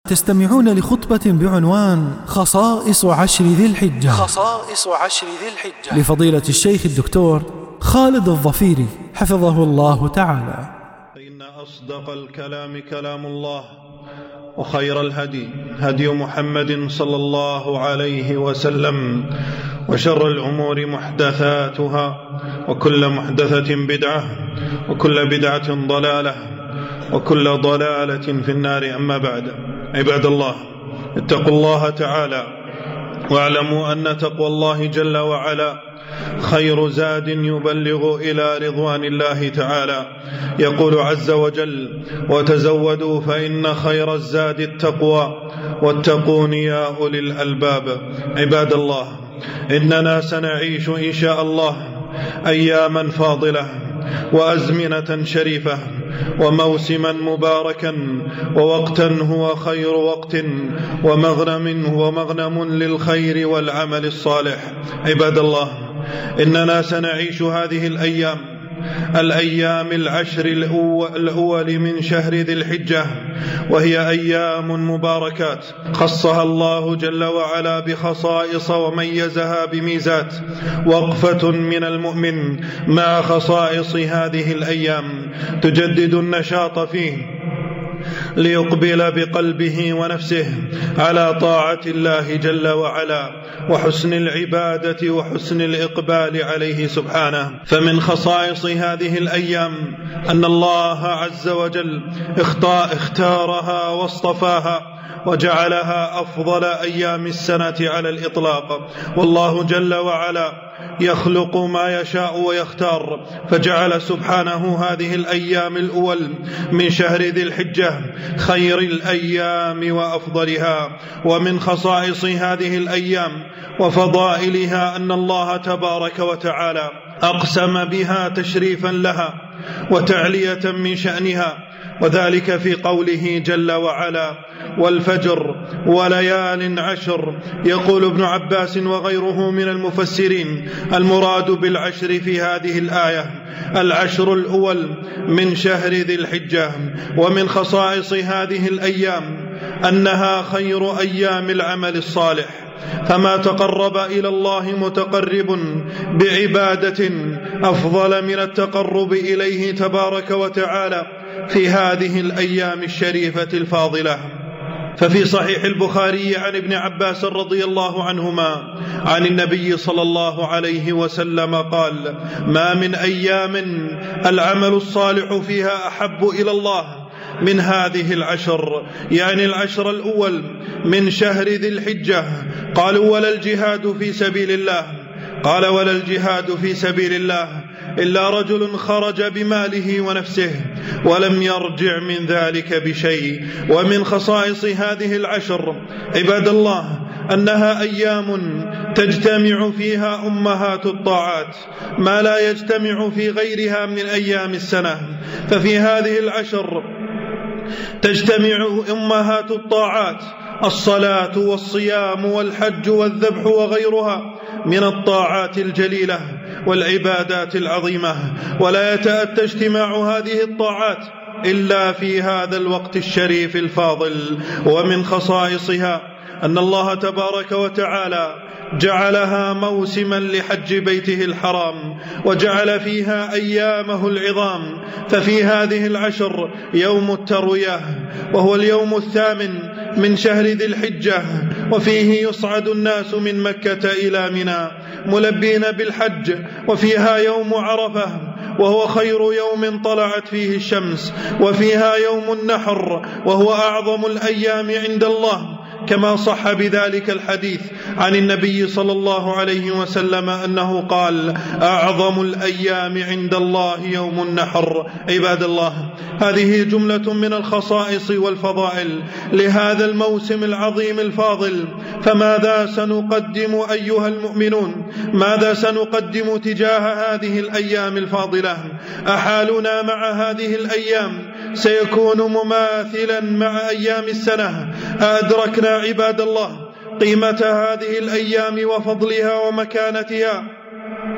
تستمعون لخطبة بعنوان خصائص عشر ذي الحجة لفضيلة الشيخ الدكتور خالد الظفيري حفظه الله تعالى. إن أصدق الكلام كلام الله، وخير الهدي هدي محمد صلى الله عليه وسلم، وشر الأمور محدثاتها، وكل محدثة بدعة، وكل بدعة ضلالة، وكل ضلالة في النار. أما بعد، عباد الله، اتقوا الله تعالى واعلموا أن تقوى الله جل وعلا خير زاد يبلغ إلى رضوان الله تعالى. يقول عز وجل: وتزودوا فإن خير الزاد التقوى واتقون يا أولي الألباب. عباد الله، إننا سنعيش إن شاء الله أياما فاضلة وأزمنة شريفة وموسما مباركا ووقتا هو خير وقت ومغنم للخير والعمل الصالح. عباد الله، إننا سنعيش هذه الأيام العشر الأول من شهر ذي الحجة، وهي أيام مباركات خصها الله جل وعلا بخصائص وميزها بميزات. وقفة من المؤمن مع خصائص هذه الأيام تجدد النشاط فيه ليقبل بقلبه ونفسه على طاعة الله جل وعلا وحسن العبادة وحسن الإقبال عليه سبحانه. فمن خصائص هذه الأيام أن الله عز وجل اختارها واصطفاها وجعلها أفضل أيام السنة على الإطلاق. والله جل وعلا يخلق ما يشاء ويختار، فجعل سبحانه هذه الأيام الأول من شهر ذي الحجة خير الأيام وأفضلها. ومن خصائص هذه الأيام وفضائلها أن الله تبارك وتعالى أقسم بها تشريفا لها وتعلية من شأنها، وذلك في قوله جل وعلا: والفجر وليال عشر. يقول ابن عباس وغيره من المفسرين: المراد بالعشر في هذه الآية العشر الأول من شهر ذي الحجة. ومن خصائص هذه الأيام أنها خير أيام العمل الصالح، فما تقرب إلى الله متقرب بعبادة أفضل من التقرب إليه تبارك وتعالى في هذه الأيام الشريفة الفاضلة. ففي صحيح البخاري عن ابن عباس رضي الله عنهما عن النبي صلى الله عليه وسلم قال: ما من أيام العمل الصالح فيها أحب إلى الله من هذه العشر، يعني العشر الأول من شهر ذي الحجة. قالوا: ولا الجهاد في سبيل الله؟ قال: ولا الجهاد في سبيل الله إلا رجل خرج بماله ونفسه ولم يرجع من ذلك بشيء. ومن خصائص هذه العشر عباد الله أنها أيام تجتمع فيها أمهات الطاعات ما لا يجتمع في غيرها من أيام السنة. ففي هذه العشر تجتمع أمهات الطاعات: الصلاة والصيام والحج والذبح وغيرها من الطاعات الجليلة والعبادات العظيمة، ولا يتأتى اجتماع هذه الطاعات إلا في هذا الوقت الشريف الفاضل. ومن خصائصها أن الله تبارك وتعالى جعلها موسما لحج بيته الحرام، وجعل فيها أيامه العظام. ففي هذه العشر يوم التروية، وهو اليوم الثامن من شهر ذي الحجة، وفيه يصعد الناس من مكة إلى منى ملبين بالحج. وفيها يوم عرفة، وهو خير يوم طلعت فيه الشمس. وفيها يوم النحر، وهو أعظم الأيام عند الله، كما صح بذلك الحديث عن النبي صلى الله عليه وسلم أنه قال: أعظم الأيام عند الله يوم النحر. عباد الله، هذه جملة من الخصائص والفضائل لهذا الموسم العظيم الفاضل. فماذا سنقدم أيها المؤمنون؟ ماذا سنقدم تجاه هذه الأيام الفاضلة؟ أحالنا مع هذه الأيام سيكون مماثلا مع أيام السنة. أدركنا عباد الله قيمة هذه الأيام وفضلها ومكانتها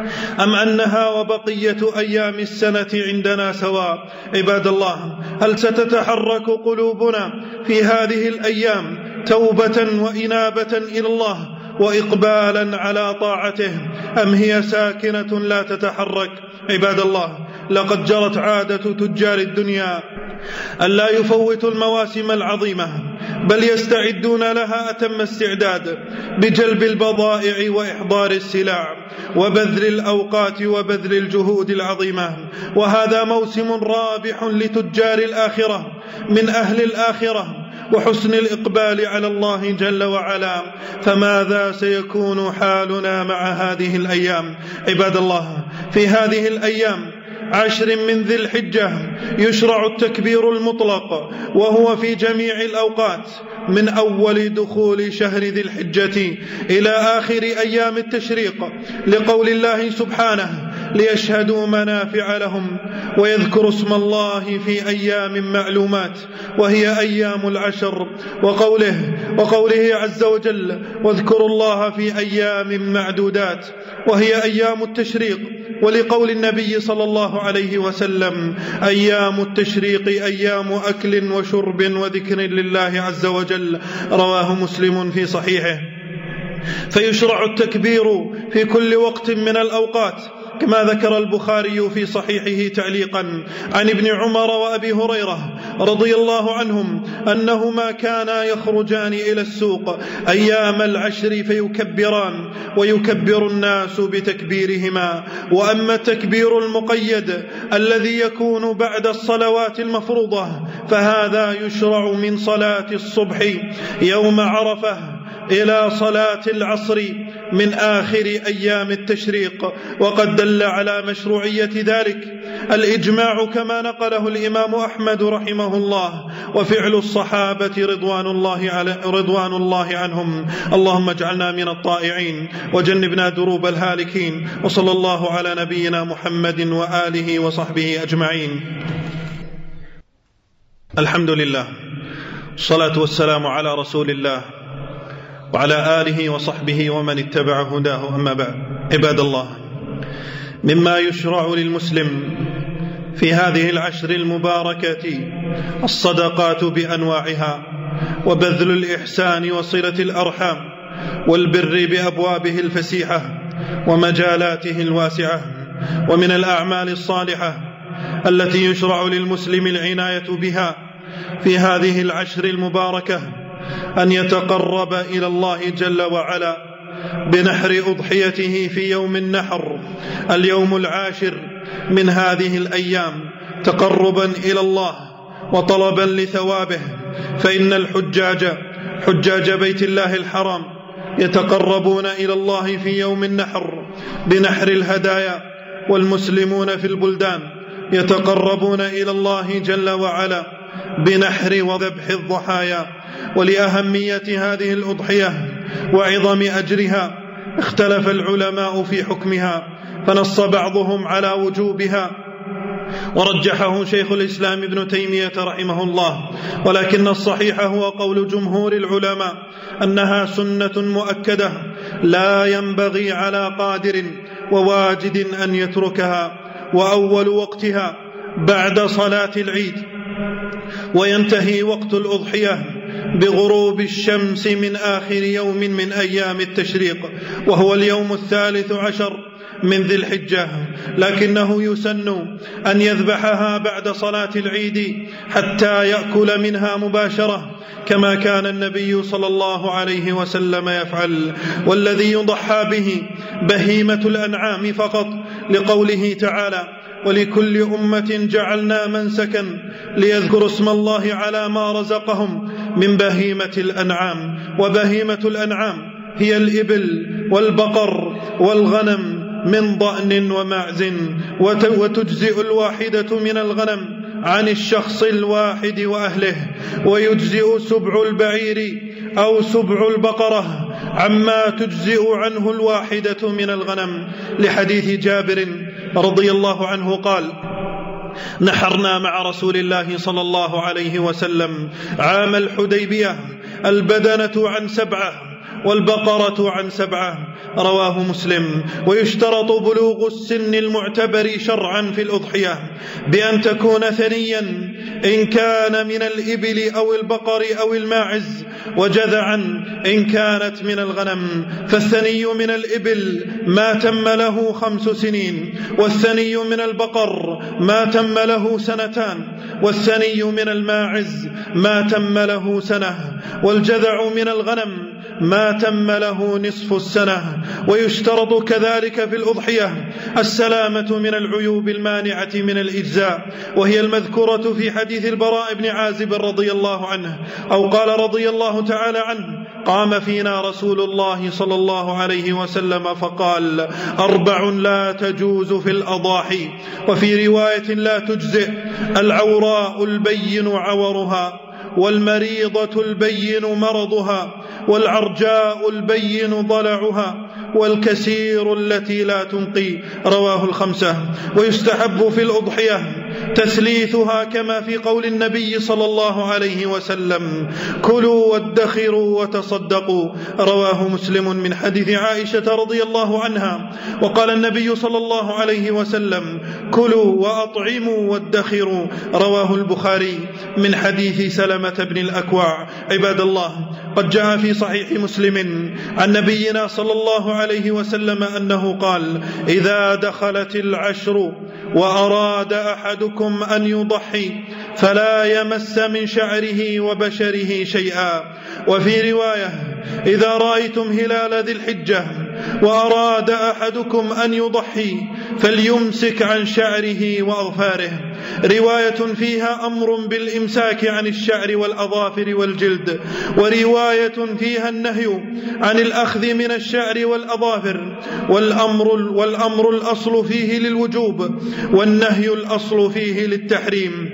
أم أنها وبقية أيام السنة عندنا سواء؟ عباد الله، هل ستتحرك قلوبنا في هذه الأيام توبة وإنابة إلى الله وإقبالا على طاعته، أم هي ساكنة لا تتحرك؟ عباد الله، لقد جرت عادة تجار الدنيا ألا يفوتوا المواسم العظيمة، بل يستعدون لها أتم استعداد بجلب البضائع وإحضار السلع وبذل الأوقات وبذل الجهود العظيمة. وهذا موسم رابح لتجار الآخرة من أهل الآخرة وحسن الإقبال على الله جل وعلا. فماذا سيكون حالنا مع هذه الأيام؟ عباد الله، في هذه الأيام 10 من ذي الحجة يشرع التكبير المطلق، وهو في جميع الأوقات من أول دخول شهر ذي الحجة إلى آخر أيام التشريق، لقول الله سبحانه: ليشهدوا منافع لهم ويذكروا اسم الله في أيام معلومات، وهي أيام العشر. وقوله عز وجل: واذكروا الله في أيام معدودات، وهي أيام التشريق. ولقول النبي صلى الله عليه وسلم: أيام التشريق أيام أكل وشرب وذكر لله عز وجل، رواه مسلم في صحيحه. فيشرع التكبير في كل وقت من الأوقات، كما ذكر البخاري في صحيحه تعليقا عن ابن عمر وأبي هريرة رضي الله عنهم أنهما كانا يخرجان إلى السوق أيام العشر فيكبران، ويكبر الناس بتكبيرهما. وأما التكبير المقيد الذي يكون بعد الصلوات المفروضة فهذا يشرع من صلاة الصبح يوم عرفة إلى صلاة العصر من آخر أيام التشريق. وقد دل على مشروعية ذلك الإجماع كما نقله الإمام أحمد رحمه الله، وفعل الصحابة رضوان الله عنهم. اللهم اجعلنا من الطائعين وجنبنا دروب الهالكين، وصلى الله على نبينا محمد وآله وصحبه أجمعين. الحمد لله، الصلاة والسلام على رسول الله وعلى آله وصحبه ومن اتبع هداه، أما بعد. عباد الله، مما يشرع للمسلم في هذه العشر المباركة الصدقات بأنواعها، وبذل الإحسان وصلة الأرحام، والبر بأبوابه الفسيحة ومجالاته الواسعة. ومن الأعمال الصالحة التي يشرع للمسلم العناية بها في هذه العشر المباركة أن يتقرب إلى الله جل وعلا بنحر أضحيته في يوم النحر، اليوم العاشر من هذه الأيام، تقربا إلى الله وطلبا لثوابه. فإن حجاج بيت الله الحرام يتقربون إلى الله في يوم النحر بنحر الهدايا، والمسلمون في البلدان يتقربون إلى الله جل وعلا بنحر وذبح الضحايا. ولأهمية هذه الأضحية وعظم أجرها اختلف العلماء في حكمها، فنص بعضهم على وجوبها ورجحه شيخ الإسلام ابن تيمية رحمه الله، ولكن الصحيح هو قول جمهور العلماء أنها سنة مؤكدة لا ينبغي على قادر وواجد أن يتركها، وأول وقتها بعد صلاة العيد، وينتهي وقت الأضحية بغروب الشمس من آخر يوم من أيام التشريق، وهو اليوم 13 من ذي الحجة. لكنه يسن أن يذبحها بعد صلاة العيد حتى يأكل منها مباشرة، كما كان النبي صلى الله عليه وسلم يفعل. والذي يضحى به بهيمة الأنعام فقط، لقوله تعالى: ولكل أمة جعلنا منسكا ليذكروا اسم الله على ما رزقهم من بهيمة الأنعام. وبهيمة الأنعام هي الإبل والبقر والغنم من ضأن ومعز، وتجزئ الواحدة من الغنم عن الشخص الواحد وأهله، ويجزئ سبع البعير أو سبع البقرة عما تجزئ عنه الواحدة من الغنم، لحديث جابر رضي الله عنه قال: نحرنا مع رسول الله صلى الله عليه وسلم عام الحديبية البدنة عن 7، والبقرة عن 7. رواه مسلم. ويشترط بلوغ السن المعتبر شرعا في الأضحية بأن تكون ثنيا إن كان من الإبل أو البقر أو الماعز، وجذعا إن كانت من الغنم. فالثني من الإبل ما تم له 5 سنين، والثني من البقر ما تم له 2 سنين، والثني من الماعز ما تم له 1 سنة، والجذع من الغنم ما تم له نصف السنة. ويشترط كذلك في الأضحية السلامة من العيوب المانعة من الإجزاء، وهي المذكورة في حديث البراء بن عازب رضي الله عنه، أو قال رضي الله تعالى عنه: قام فينا رسول الله صلى الله عليه وسلم فقال: 4 لا تجوز في الأضاحي. وفي رواية لا تجزئ: العوراء البين عورها، والمريضة البين مرضها، والعرجاء البين ضلعها، والكسير التي لا تنقي. رواه 5. ويستحب في الأضحية تثليثها كما في قول النبي صلى الله عليه وسلم: كلوا وادخروا وتصدقوا. رواه مسلم من حديث عائشة رضي الله عنها. وقال النبي صلى الله عليه وسلم: كلوا وأطعموا وادخروا. رواه البخاري من حديث سلمة بن الأكوع. عباد الله، قد جاء في صحيح مسلم عن نبينا صلى الله عليه وسلم أنه قال: إذا دخلت العشر وأراد أحدكم أن يضحي فلا يمس من شعره وبشره شيئا. وفي رواية: إذا رأيتم هلال ذي الحجة وأراد أحدكم أن يضحي فليمسك عن شعره وأظفاره. رواية فيها أمر بالإمساك عن الشعر والأظافر والجلد، ورواية فيها النهي عن الأخذ من الشعر والأظافر. والأمر الأصل فيه للوجوب، والنهي الأصل فيه للتحريم.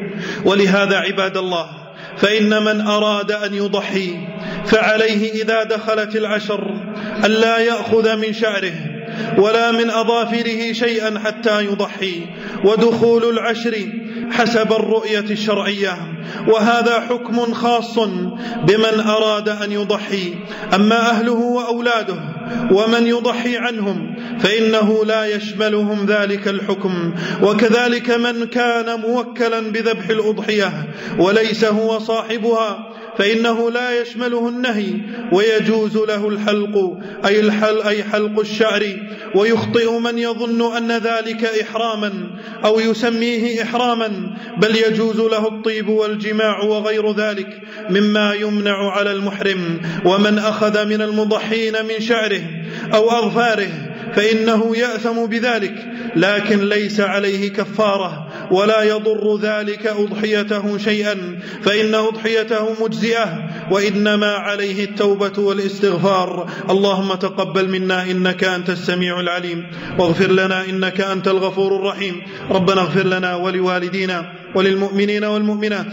ولهذا عباد الله، فإن من أراد أن يضحي فعليه إذا دخلت العشر ألا يأخذ من شعره ولا من أظافره شيئا حتى يضحي. ودخول العشر حسب الرؤية الشرعية، وهذا حكم خاص بمن أراد أن يضحي. أما أهله وأولاده ومن يضحي عنهم فإنه لا يشملهم ذلك الحكم. وكذلك من كان موكلا بذبح الأضحية وليس هو صاحبها فإنه لا يشمله النهي، ويجوز له الحلق أي حلق الشعر. ويخطئ من يظن أن ذلك إحراما أو يسميه إحراما، بل يجوز له الطيب والجماع وغير ذلك مما يمنع على المحرم. ومن أخذ من المضحين من شعره أو أظفاره فإنه يأثم بذلك، لكن ليس عليه كفارة ولا يضر ذلك أضحيته شيئا، فإن أضحيته مجزئة، وإنما عليه التوبة والاستغفار. اللهم تقبل منا إنك أنت السميع العليم، واغفر لنا إنك أنت الغفور الرحيم. ربنا اغفر لنا ولوالدينا وللمؤمنين والمؤمنات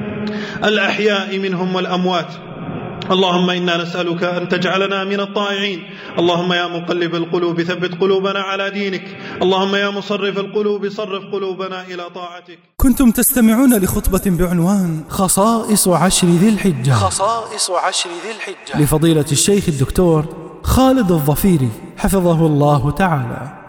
الأحياء منهم والأموات. اللهم إنا نسألك أن تجعلنا من الطائعين. اللهم يا مقلب القلوب ثبت قلوبنا على دينك. اللهم يا مصرف القلوب صرف قلوبنا إلى طاعتك. كنتم تستمعون لخطبة بعنوان خصائص عشر ذي الحجة، خصائص عشر ذي الحجة، لفضيلة الشيخ الدكتور خالد الظفيري حفظه الله تعالى.